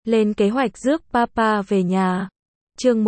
Lên kế hoạch rước Papa về nhà. Chương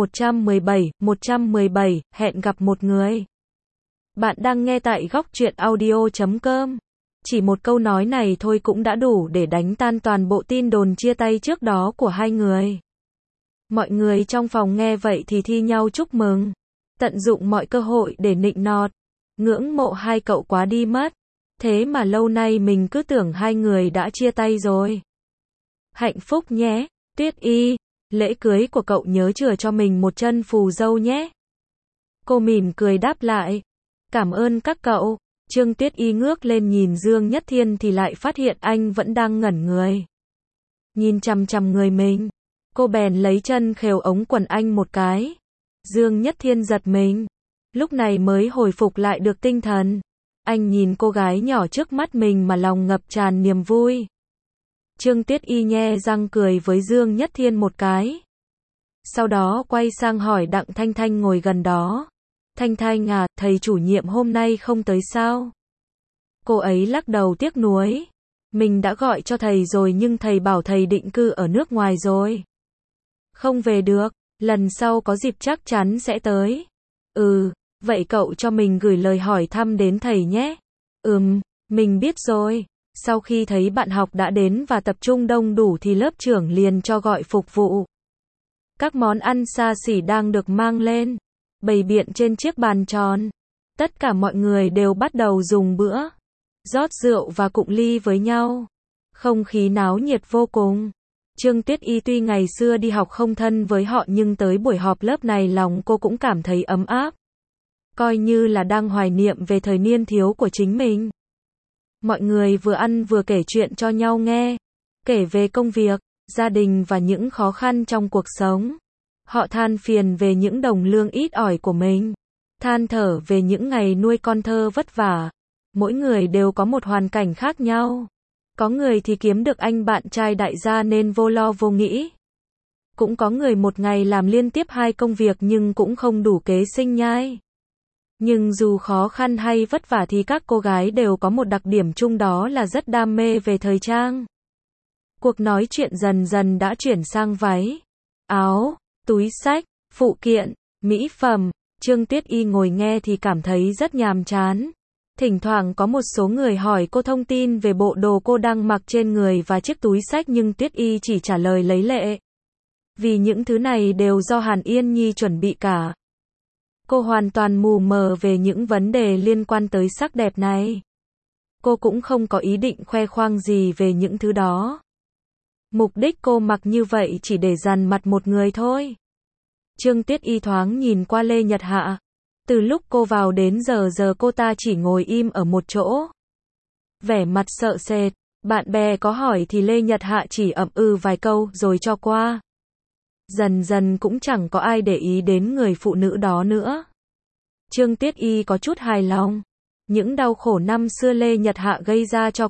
117, hẹn gặp một người. Bạn đang nghe tại góc truyện audio.com. Chỉ một câu nói này thôi cũng đã đủ để đánh tan toàn bộ tin đồn chia tay trước đó của hai người. Mọi người trong phòng nghe vậy thì thi nhau chúc mừng, tận dụng mọi cơ hội để nịnh nọt, ngưỡng mộ hai cậu quá đi mất. Thế mà lâu nay mình cứ tưởng hai người đã chia tay rồi. Hạnh phúc nhé, Tuyết Y, lễ cưới của cậu nhớ chừa cho mình một chân phù dâu nhé. Cô mỉm cười đáp lại, cảm ơn các cậu. Trương Tuyết Y ngước lên nhìn Dương Nhất Thiên thì lại phát hiện anh vẫn đang ngẩn người. Nhìn chằm chằm người mình, cô bèn lấy chân khều ống quần anh một cái. Dương Nhất Thiên giật mình, lúc này mới hồi phục lại được tinh thần. Anh nhìn cô gái nhỏ trước mắt mình mà lòng ngập tràn niềm vui. Trương Tuyết Y nhe răng cười với Dương Nhất Thiên một cái. Sau đó quay sang hỏi Đặng Thanh Thanh ngồi gần đó. Thanh Thanh à, thầy chủ nhiệm hôm nay không tới sao? Cô ấy lắc đầu tiếc nuối. Mình đã gọi cho thầy rồi nhưng thầy bảo thầy định cư ở nước ngoài rồi. Không về được, lần sau có dịp chắc chắn sẽ tới. Vậy cậu cho mình gửi lời hỏi thăm đến thầy nhé. Mình biết rồi. Sau khi thấy bạn học đã đến và tập trung đông đủ thì lớp trưởng liền cho gọi phục vụ. Các món ăn xa xỉ đang được mang lên, bày biện trên chiếc bàn tròn. Tất cả mọi người đều bắt đầu dùng bữa, rót rượu và cụng ly với nhau. Không khí náo nhiệt vô cùng. Trương Tuyết Y tuy ngày xưa đi học không thân với họ nhưng tới buổi họp lớp này lòng cô cũng cảm thấy ấm áp. Coi như là đang hoài niệm về thời niên thiếu của chính mình. Mọi người vừa ăn vừa kể chuyện cho nhau nghe. Kể về công việc, gia đình và những khó khăn trong cuộc sống. Họ than phiền về những đồng lương ít ỏi của mình. Than thở về những ngày nuôi con thơ vất vả. Mỗi người đều có một hoàn cảnh khác nhau. Có người thì kiếm được anh bạn trai đại gia nên vô lo vô nghĩ. Cũng có người một ngày làm liên tiếp 2 công việc nhưng cũng không đủ kế sinh nhai. Nhưng dù khó khăn hay vất vả thì các cô gái đều có một đặc điểm chung, đó là rất đam mê về thời trang. Cuộc nói chuyện dần dần đã chuyển sang váy, áo, túi xách, phụ kiện, mỹ phẩm. Trương Tuyết Y ngồi nghe thì cảm thấy rất nhàm chán. Thỉnh thoảng có một số người hỏi cô thông tin về bộ đồ cô đang mặc trên người và chiếc túi xách nhưng Tuyết Y chỉ trả lời lấy lệ. Vì những thứ này đều do Hàn Yên Nhi chuẩn bị cả. Cô hoàn toàn mù mờ về những vấn đề liên quan tới sắc đẹp này. Cô cũng không có ý định khoe khoang gì về những thứ đó. Mục đích cô mặc như vậy chỉ để dằn mặt một người thôi. Trương Tuyết Y thoáng nhìn qua Lê Nhật Hạ. Từ lúc cô vào đến giờ cô ta chỉ ngồi im ở một chỗ. Vẻ mặt sợ sệt, bạn bè có hỏi thì Lê Nhật Hạ chỉ ậm vài câu rồi cho qua. Dần dần cũng chẳng có ai để ý đến người phụ nữ đó nữa. Trương Tuyết Y có chút hài lòng. Những đau khổ năm xưa Lê Nhật Hạ gây ra cho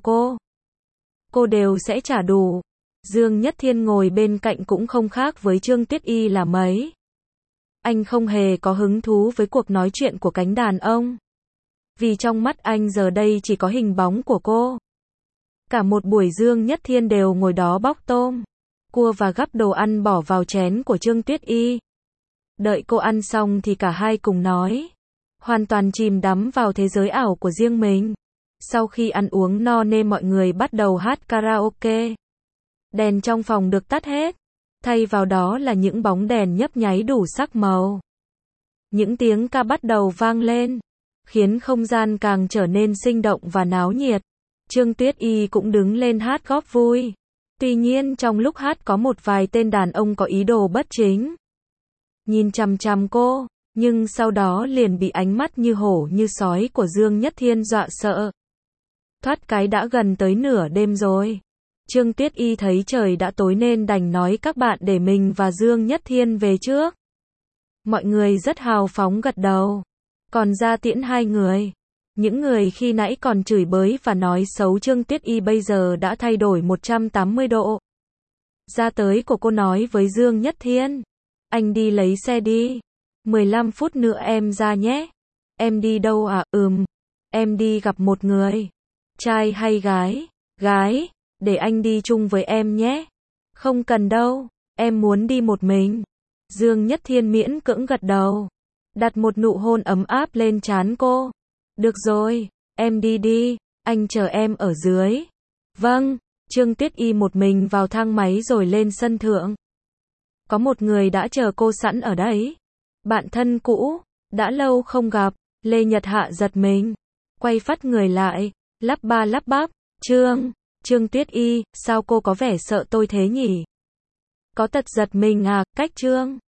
cô đều sẽ trả đủ. Dương Nhất Thiên ngồi bên cạnh cũng không khác với Trương Tuyết Y là mấy. Anh không hề có hứng thú với cuộc nói chuyện của cánh đàn ông. Vì trong mắt anh giờ đây chỉ có hình bóng của cô. Cả một buổi Dương Nhất Thiên đều ngồi đó bóc tôm, cua và gắp đồ ăn bỏ vào chén của Trương Tuyết Y. Đợi cô ăn xong thì cả hai cùng nói. Hoàn toàn chìm đắm vào thế giới ảo của riêng mình. Sau khi ăn uống no nê mọi người bắt đầu hát karaoke. Đèn trong phòng được tắt hết. Thay vào đó là những bóng đèn nhấp nháy đủ sắc màu. Những tiếng ca bắt đầu vang lên, khiến không gian càng trở nên sinh động và náo nhiệt. Trương Tuyết Y cũng đứng lên hát góp vui. Tuy nhiên trong lúc hát có một vài tên đàn ông có ý đồ bất chính. Nhìn chằm chằm cô, nhưng sau đó liền bị ánh mắt như hổ như sói của Dương Nhất Thiên dọa sợ. Thoát cái đã gần tới nửa đêm rồi. Trương Tuyết Y thấy trời đã tối nên đành nói các bạn để mình và Dương Nhất Thiên về trước. Mọi người rất hào phóng gật đầu. Còn ra tiễn hai người. Những người khi nãy còn chửi bới và nói xấu Trương Tuyết Y bây giờ đã thay đổi 180 độ. Ra tới của cô nói với Dương Nhất Thiên. Anh đi lấy xe đi. 15 phút nữa em ra nhé. Em đi đâu à? Em đi gặp một người. Trai hay gái? Gái. Để anh đi chung với em nhé. Không cần đâu, em muốn đi một mình. Dương Nhất Thiên miễn cưỡng gật đầu, đặt một nụ hôn ấm áp lên trán cô. Được rồi, em đi đi, anh chờ em ở dưới. Vâng, Trương Tuyết Y một mình vào thang máy rồi lên sân thượng. Có một người đã chờ cô sẵn ở đấy. Bạn thân cũ, đã lâu không gặp, Lê Nhật Hạ giật mình, quay phắt người lại, lắp ba lắp bắp, Trương Tuyết Y, sao cô có vẻ sợ tôi thế nhỉ? Có tật giật mình à, cách Trương